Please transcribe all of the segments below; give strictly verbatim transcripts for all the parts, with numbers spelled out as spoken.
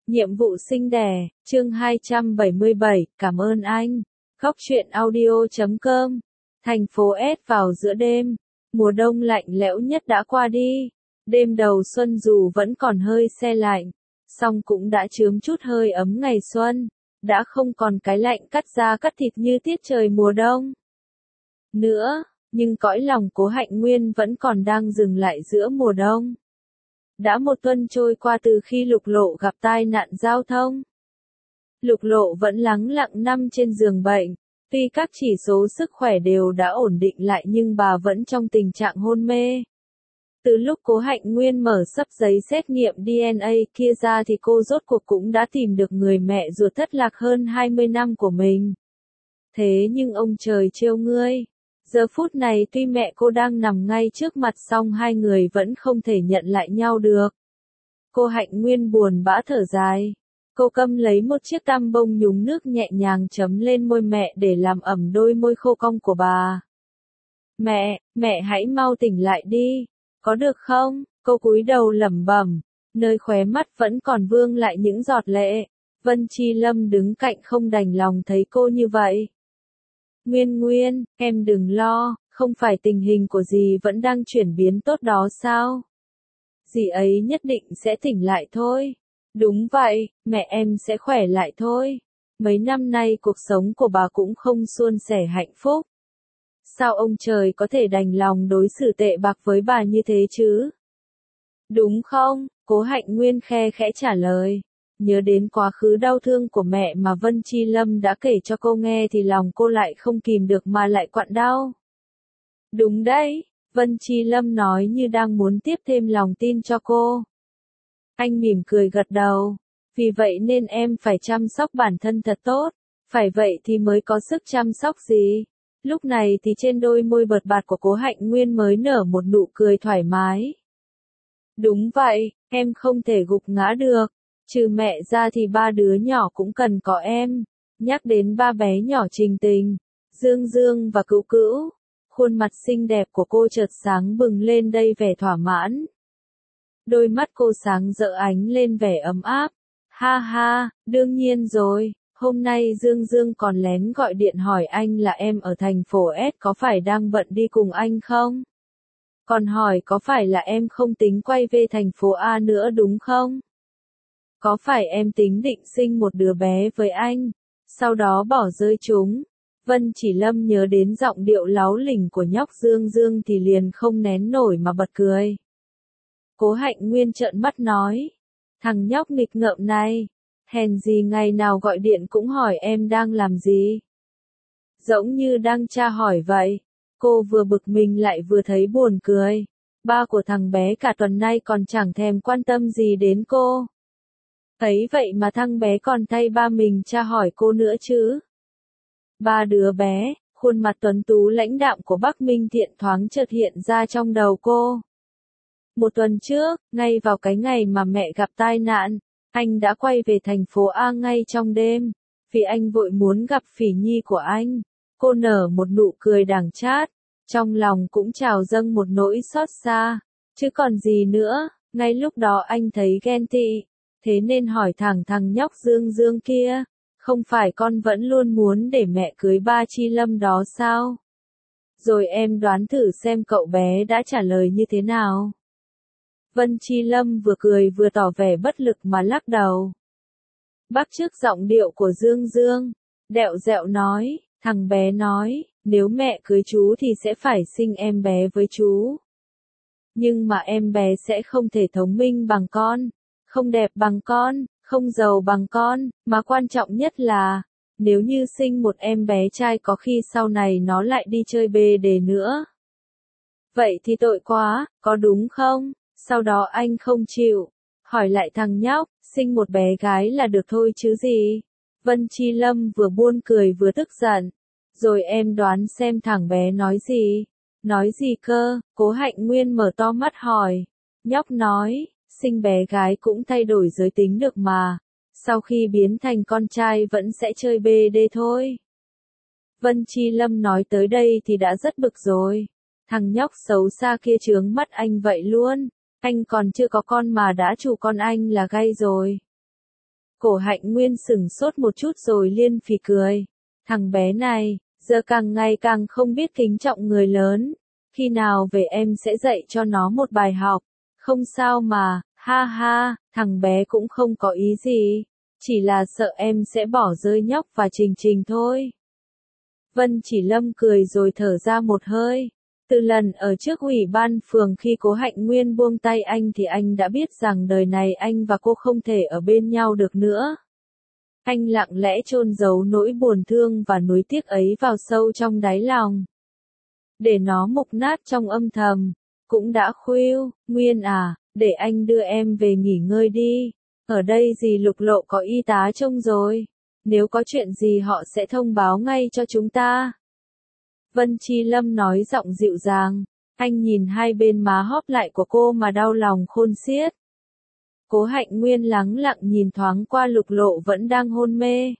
Nhiệm vụ sinh đẻ, chương hai trăm bảy mươi bảy, cảm ơn anh. Góc truyện audio chấm com. Thành phố S vào giữa đêm. Mùa đông lạnh lẽo nhất đã qua đi. Đêm đầu xuân dù vẫn còn hơi se lạnh, song cũng đã chớm chút hơi ấm ngày xuân. Đã không còn cái lạnh cắt da cắt thịt như tiết trời mùa đông nữa, nhưng cõi lòng Cố Hạnh Nguyên vẫn còn đang dừng lại giữa mùa đông. Đã một tuần trôi qua từ khi Lục Lộ gặp tai nạn giao thông. Lục Lộ vẫn lắng lặng nằm trên giường bệnh, tuy các chỉ số sức khỏe đều đã ổn định lại nhưng bà vẫn trong tình trạng hôn mê. Từ lúc Cố Hạnh Nguyên mở sấp giấy xét nghiệm đê en a kia ra thì cô rốt cuộc cũng đã tìm được người mẹ ruột thất lạc hơn hai mươi năm của mình. Thế nhưng ông trời trêu ngươi. Giờ phút này tuy mẹ cô đang nằm ngay trước mặt song hai người vẫn không thể nhận lại nhau được. Cô Hạnh Nguyên buồn bã thở dài. Cô Câm lấy một chiếc tăm bông nhúng nước nhẹ nhàng chấm lên môi mẹ để làm ẩm đôi môi khô cong của bà. Mẹ, mẹ hãy mau tỉnh lại đi. Có được không? Cô cúi đầu lẩm bẩm, nơi khóe mắt vẫn còn vương lại những giọt lệ. Vân Chi Lâm đứng cạnh không đành lòng thấy cô như vậy. Nguyên Nguyên, em đừng lo, không phải tình hình của dì vẫn đang chuyển biến tốt đó sao? Dì ấy nhất định sẽ tỉnh lại thôi. Đúng vậy, mẹ em sẽ khỏe lại thôi. Mấy năm nay cuộc sống của bà cũng không suôn sẻ hạnh phúc. Sao ông trời có thể đành lòng đối xử tệ bạc với bà như thế chứ? Đúng không? Cố Hạnh Nguyên khe khẽ trả lời. Nhớ đến quá khứ đau thương của mẹ mà Vân Chi Lâm đã kể cho cô nghe thì lòng cô lại không kìm được mà lại quặn đau. Đúng đấy, Vân Chi Lâm nói như đang muốn tiếp thêm lòng tin cho cô. Anh mỉm cười gật đầu. Vì vậy nên em phải chăm sóc bản thân thật tốt. Phải vậy thì mới có sức chăm sóc gì. Lúc này thì trên đôi môi bợt bạt của Cố Hạnh Nguyên mới nở một nụ cười thoải mái. Đúng vậy, em không thể gục ngã được. Trừ mẹ ra thì ba đứa nhỏ cũng cần có em. Nhắc đến ba bé nhỏ Trình Tình, Dương Dương và Cữu Cữu, khuôn mặt xinh đẹp của cô chợt sáng bừng lên đầy vẻ thỏa mãn. Đôi mắt cô sáng rỡ ánh lên vẻ ấm áp. Ha ha, đương nhiên rồi, hôm nay Dương Dương còn lén gọi điện hỏi anh là em ở thành phố S có phải đang bận đi cùng anh không? Còn hỏi có phải là em không tính quay về thành phố A nữa đúng không? Có phải em tính định sinh một đứa bé với anh, sau đó bỏ rơi chúng? Vân Chỉ Lâm nhớ đến giọng điệu láu lỉnh của nhóc Dương Dương thì liền không nén nổi mà bật cười. Cố Hạnh Nguyên trợn mắt nói, thằng nhóc nghịch ngợm này, hèn gì ngày nào gọi điện cũng hỏi em đang làm gì. Giống như đang tra hỏi vậy. Cô vừa bực mình lại vừa thấy buồn cười. Ba của thằng bé cả tuần nay còn chẳng thèm quan tâm gì đến cô. Thấy vậy mà thằng bé còn thay ba mình tra hỏi cô nữa chứ. Ba đứa bé, khuôn mặt tuấn tú lãnh đạm của Bắc Minh Thiện thoáng chợt hiện ra trong đầu cô. Một tuần trước, ngay vào cái ngày mà mẹ gặp tai nạn, anh đã quay về thành phố A ngay trong đêm, vì anh vội muốn gặp Phỉ Nhi của anh. Cô nở một nụ cười đắng chát, trong lòng cũng trào dâng một nỗi xót xa, chứ còn gì nữa. Ngay lúc đó anh thấy ghen tị, thế nên hỏi thẳng thằng nhóc Dương Dương kia, không phải con vẫn luôn muốn để mẹ cưới ba Chi Lâm đó sao? Rồi em đoán thử xem cậu bé đã trả lời như thế nào. Vân Chi Lâm vừa cười vừa tỏ vẻ bất lực mà lắc đầu. Bắt chước giọng điệu của Dương Dương, đẹo dẹo nói, thằng bé nói, nếu mẹ cưới chú thì sẽ phải sinh em bé với chú. Nhưng mà em bé sẽ không thể thông minh bằng con, không đẹp bằng con, không giàu bằng con, mà quan trọng nhất là, nếu như sinh một em bé trai có khi sau này nó lại đi chơi bê đề nữa. Vậy thì tội quá, có đúng không? Sau đó anh không chịu, hỏi lại thằng nhóc, sinh một bé gái là được thôi chứ gì? Vân Chi Lâm vừa buồn cười vừa tức giận. Rồi em đoán xem thằng bé nói gì? Nói gì cơ? Cố Hạnh Nguyên mở to mắt hỏi. Nhóc nói, sinh bé gái cũng thay đổi giới tính được mà. Sau khi biến thành con trai vẫn sẽ chơi bê đê thôi. Vân Chi Lâm nói tới đây thì đã rất bực rồi. Thằng nhóc xấu xa kia chướng mắt anh vậy luôn. Anh còn chưa có con mà đã chủ con anh là gay rồi. Cổ Hạnh Nguyên sửng sốt một chút rồi liên phì cười. Thằng bé này, giờ càng ngày càng không biết kính trọng người lớn. Khi nào về em sẽ dạy cho nó một bài học. Không sao mà, ha ha, thằng bé cũng không có ý gì. Chỉ là sợ em sẽ bỏ rơi nhóc và Trình Trình thôi. Vân Chỉ Lâm cười rồi thở ra một hơi. Từ lần ở trước ủy ban phường khi Cố Hạnh Nguyên buông tay anh thì anh đã biết rằng đời này anh và cô không thể ở bên nhau được nữa. Anh lặng lẽ chôn giấu nỗi buồn thương và nuối tiếc ấy vào sâu trong đáy lòng. Để nó mục nát trong âm thầm. Cũng đã khuya, Nguyên à, để anh đưa em về nghỉ ngơi đi. Ở đây dì Lục Lộ có y tá trông rồi. Nếu có chuyện gì họ sẽ thông báo ngay cho chúng ta. Vân Chi Lâm nói giọng dịu dàng. Anh nhìn hai bên má hóp lại của cô mà đau lòng khôn xiết. Cố Hạnh Nguyên lắng lặng nhìn thoáng qua Lục Lộ vẫn đang hôn mê.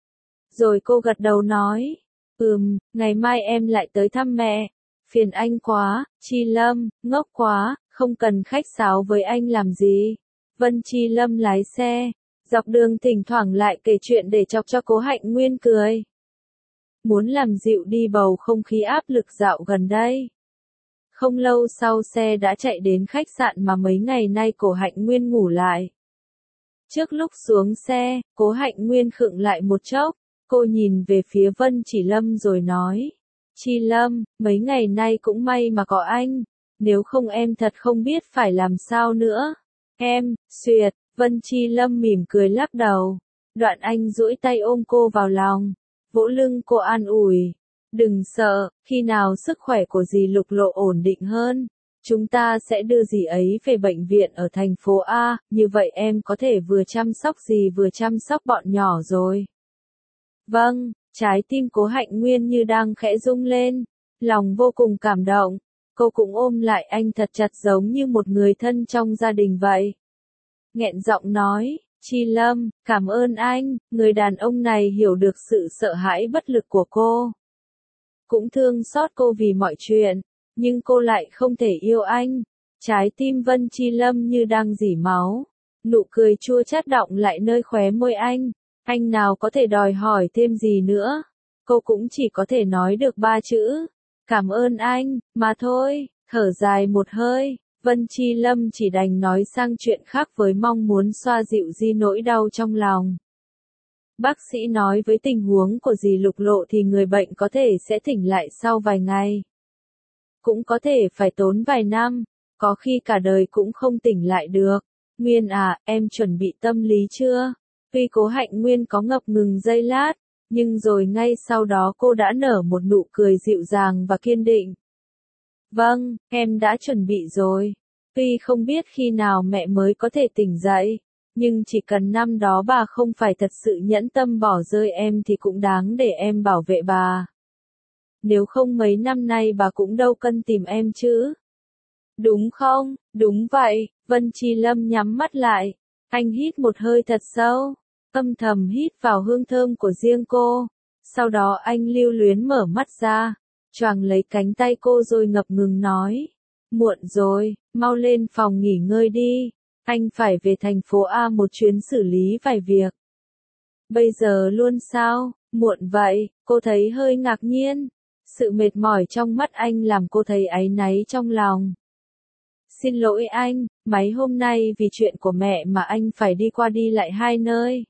Rồi cô gật đầu nói. Ừm, ngày mai em lại tới thăm mẹ. Phiền anh quá, Chi Lâm, ngốc quá, không cần khách sáo với anh làm gì. Vân Chi Lâm lái xe. Dọc đường thỉnh thoảng lại kể chuyện để chọc cho Cố Hạnh Nguyên cười. Muốn làm dịu đi bầu không khí áp lực dạo gần đây. Không lâu sau xe đã chạy đến khách sạn mà mấy ngày nay Cố Hạnh Nguyên ngủ lại. Trước lúc xuống xe, Cố Hạnh Nguyên khựng lại một chốc, cô nhìn về phía Vân Chỉ Lâm rồi nói. Chi Lâm, mấy ngày nay cũng may mà có anh, nếu không em thật không biết phải làm sao nữa. Em, xuyệt, Vân Chi Lâm mỉm cười lắc đầu. Đoạn anh duỗi tay ôm cô vào lòng, vỗ lưng cô an ủi. Đừng sợ, khi nào sức khỏe của dì Lục Lộ ổn định hơn, chúng ta sẽ đưa dì ấy về bệnh viện ở thành phố A, như vậy em có thể vừa chăm sóc dì vừa chăm sóc bọn nhỏ rồi. Vâng, trái tim Cố Hạnh Nguyên như đang khẽ rung lên, lòng vô cùng cảm động, cô cũng ôm lại anh thật chặt giống như một người thân trong gia đình vậy. Nghẹn giọng nói, Chi Lâm, cảm ơn anh, người đàn ông này hiểu được sự sợ hãi bất lực của cô. Cũng thương xót cô vì mọi chuyện, nhưng cô lại không thể yêu anh. Trái tim Vân Chi Lâm như đang rỉ máu, nụ cười chua chát đọng lại nơi khóe môi anh. Anh nào có thể đòi hỏi thêm gì nữa, cô cũng chỉ có thể nói được ba chữ. Cảm ơn anh, mà thôi, thở dài một hơi. Vân Chi Lâm chỉ đành nói sang chuyện khác với mong muốn xoa dịu di nỗi đau trong lòng. Bác sĩ nói với tình huống của dì Lục Lộ thì người bệnh có thể sẽ tỉnh lại sau vài ngày. Cũng có thể phải tốn vài năm, có khi cả đời cũng không tỉnh lại được. Nguyên à, em chuẩn bị tâm lý chưa? Tuy Cố Hạnh Nguyên có ngập ngừng giây lát, nhưng rồi ngay sau đó cô đã nở một nụ cười dịu dàng và kiên định. Vâng, em đã chuẩn bị rồi. Tuy không biết khi nào mẹ mới có thể tỉnh dậy, nhưng chỉ cần năm đó bà không phải thật sự nhẫn tâm bỏ rơi em thì cũng đáng để em bảo vệ bà. Nếu không mấy năm nay bà cũng đâu cần tìm em chứ. Đúng không? Đúng vậy, Vân Chi Lâm nhắm mắt lại. Anh hít một hơi thật sâu, âm thầm hít vào hương thơm của riêng cô. Sau đó anh lưu luyến mở mắt ra, choàng lấy cánh tay cô rồi ngập ngừng nói. Muộn rồi, mau lên phòng nghỉ ngơi đi. Anh phải về thành phố A một chuyến xử lý vài việc. Bây giờ luôn sao? Muộn vậy, cô thấy hơi ngạc nhiên. Sự mệt mỏi trong mắt anh làm cô thấy áy náy trong lòng. Xin lỗi anh, mấy hôm nay vì chuyện của mẹ mà anh phải đi qua đi lại hai nơi.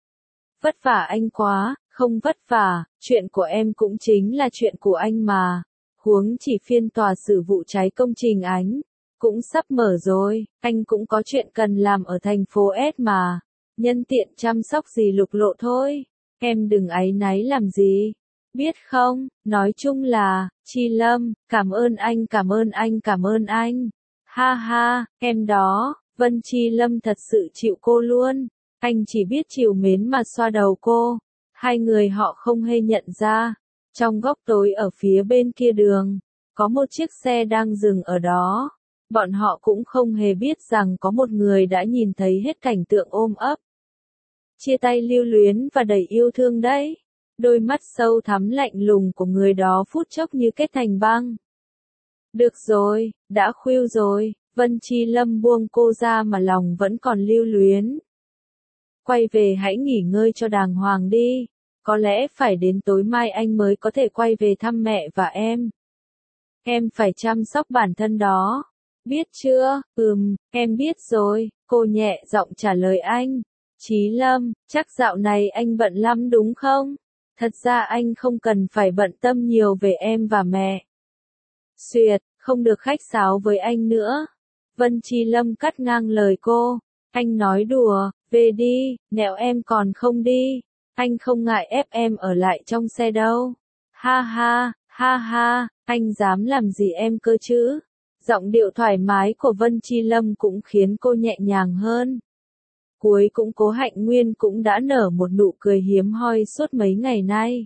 Vất vả anh quá, không vất vả, chuyện của em cũng chính là chuyện của anh mà. Huống chỉ phiên tòa xử vụ cháy công trình Ánh, cũng sắp mở rồi, anh cũng có chuyện cần làm ở thành phố S mà. Nhân tiện chăm sóc dì Lục Lộ thôi, em đừng áy náy làm gì. Biết không, nói chung là, Chi Lâm, cảm ơn anh cảm ơn anh cảm ơn anh. Ha ha, em đó, Vân Chi Lâm thật sự chịu cô luôn. Anh chỉ biết trìu mến mà xoa đầu cô. Hai người họ không hề nhận ra. Trong góc tối ở phía bên kia đường, có một chiếc xe đang dừng ở đó. Bọn họ cũng không hề biết rằng có một người đã nhìn thấy hết cảnh tượng ôm ấp, chia tay lưu luyến và đầy yêu thương đấy. Đôi mắt sâu thẳm lạnh lùng của người đó phút chốc như kết thành băng. Được rồi, đã khuya rồi, Vân Chi Lâm buông cô ra mà lòng vẫn còn lưu luyến. Quay về hãy nghỉ ngơi cho đàng hoàng đi. Có lẽ phải đến tối mai anh mới có thể quay về thăm mẹ và em. Em phải chăm sóc bản thân đó. Biết chưa? Ừm, em biết rồi, cô nhẹ giọng trả lời anh. Chí Lâm, chắc dạo này anh bận lắm đúng không? Thật ra anh không cần phải bận tâm nhiều về em và mẹ. Xuyệt, không được khách sáo với anh nữa. Vân Chi Lâm cắt ngang lời cô. Anh nói đùa, về đi, nẹo em còn không đi. Anh không ngại ép em ở lại trong xe đâu. Ha ha, ha ha, anh dám làm gì em cơ chứ? Giọng điệu thoải mái của Vân Chi Lâm cũng khiến cô nhẹ nhàng hơn. Cuối cũng Cố Hạnh Nguyên cũng đã nở một nụ cười hiếm hoi suốt mấy ngày nay.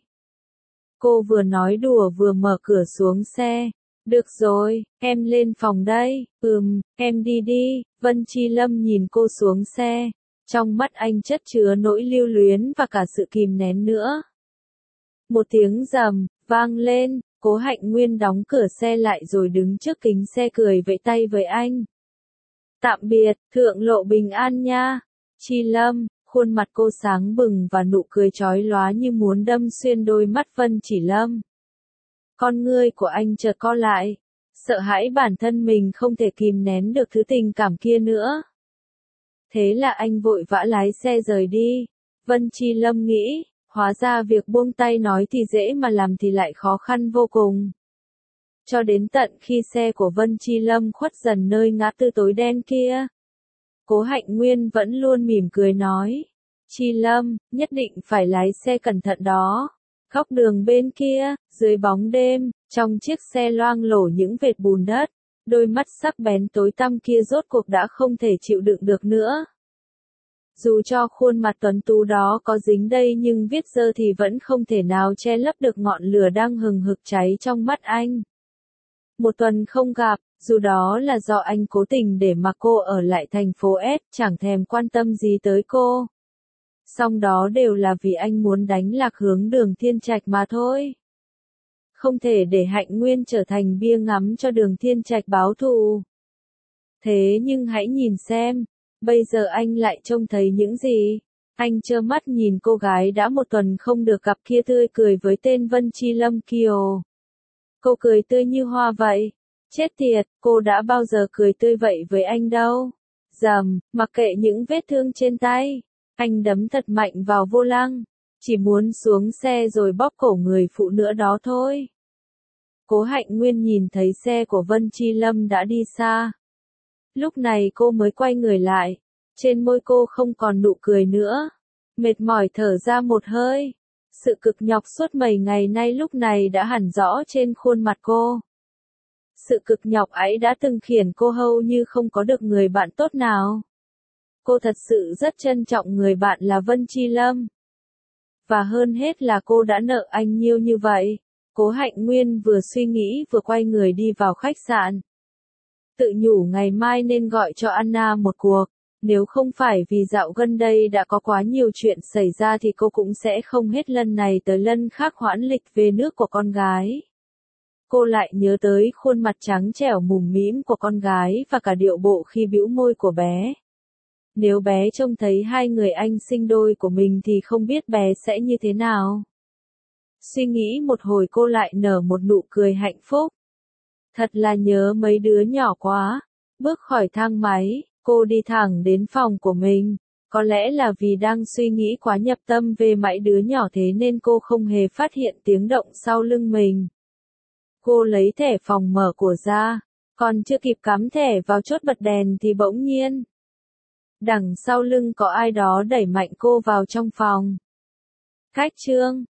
Cô vừa nói đùa vừa mở cửa xuống xe. Được rồi, em lên phòng đây. Ừm, em đi đi. Vân Chi Lâm nhìn cô xuống xe. Trong mắt anh chất chứa nỗi lưu luyến và cả sự kìm nén nữa. Một tiếng rầm vang lên, Cố Hạnh Nguyên đóng cửa xe lại rồi đứng trước kính xe cười vẫy tay với anh. Tạm biệt, thượng lộ bình an nha. Chi Lâm, khuôn mặt cô sáng bừng và nụ cười chói lóa như muốn đâm xuyên đôi mắt Vân Chỉ Lâm. Con ngươi của anh chợt co lại, sợ hãi bản thân mình không thể kìm nén được thứ tình cảm kia nữa. Thế là anh vội vã lái xe rời đi. Vân Chi Lâm nghĩ, hóa ra việc buông tay nói thì dễ mà làm thì lại khó khăn vô cùng. Cho đến tận khi xe của Vân Chi Lâm khuất dần nơi ngã tư tối đen kia. Cố Hạnh Nguyên vẫn luôn mỉm cười nói. Chi Lâm, nhất định phải lái xe cẩn thận đó. Góc đường bên kia, dưới bóng đêm, trong chiếc xe loang lổ những vệt bùn đất, đôi mắt sắc bén tối tăm kia rốt cuộc đã không thể chịu đựng được nữa. Dù cho khuôn mặt tuấn tú đó có dính đây nhưng viết dơ thì vẫn không thể nào che lấp được ngọn lửa đang hừng hực cháy trong mắt anh. Một tuần không gặp, dù đó là do anh cố tình để mặc cô ở lại thành phố S, chẳng thèm quan tâm gì tới cô. Song đó đều là vì anh muốn đánh lạc hướng Đường Thiên Trạch mà thôi. Không thể để Hạnh Nguyên trở thành bia ngắm cho Đường Thiên Trạch báo thù. Thế nhưng hãy nhìn xem, bây giờ anh lại trông thấy những gì? Anh trơ mắt nhìn cô gái đã một tuần không được gặp kia tươi cười với tên Vân Chi Lâm Kiều. Cô cười tươi như hoa vậy. Chết tiệt, cô đã bao giờ cười tươi vậy với anh đâu. Dầm, mặc kệ những vết thương trên tay. Anh đấm thật mạnh vào vô lăng. Chỉ muốn xuống xe rồi bóp cổ người phụ nữ đó thôi. Cố Hạnh Nguyên nhìn thấy xe của Vân Chi Lâm đã đi xa. Lúc này cô mới quay người lại. Trên môi cô không còn nụ cười nữa. Mệt mỏi thở ra một hơi. Sự cực nhọc suốt mấy ngày nay lúc này đã hẳn rõ trên khuôn mặt cô. Sự cực nhọc ấy đã từng khiến cô hầu như không có được người bạn tốt nào. Cô thật sự rất trân trọng người bạn là Vân Chi Lâm. Và hơn hết là cô đã nợ anh nhiều như vậy. Cố Hạnh Nguyên vừa suy nghĩ vừa quay người đi vào khách sạn. Tự nhủ ngày mai nên gọi cho Anna một cuộc. Nếu không phải vì dạo gần đây đã có quá nhiều chuyện xảy ra thì cô cũng sẽ không hết lần này tới lần khác hoãn lịch về nước của con gái. Cô lại nhớ tới khuôn mặt trắng trẻo mùm mĩm của con gái và cả điệu bộ khi bĩu môi của bé. Nếu bé trông thấy hai người anh sinh đôi của mình thì không biết bé sẽ như thế nào. Suy nghĩ một hồi cô lại nở một nụ cười hạnh phúc. Thật là nhớ mấy đứa nhỏ quá. Bước khỏi thang máy, cô đi thẳng đến phòng của mình. Có lẽ là vì đang suy nghĩ quá nhập tâm về mấy đứa nhỏ thế nên cô không hề phát hiện tiếng động sau lưng mình. Cô lấy thẻ phòng mở của ra. Còn chưa kịp cắm thẻ vào chốt bật đèn thì bỗng nhiên. Đằng sau lưng có ai đó đẩy mạnh cô vào trong phòng. Cách Trương.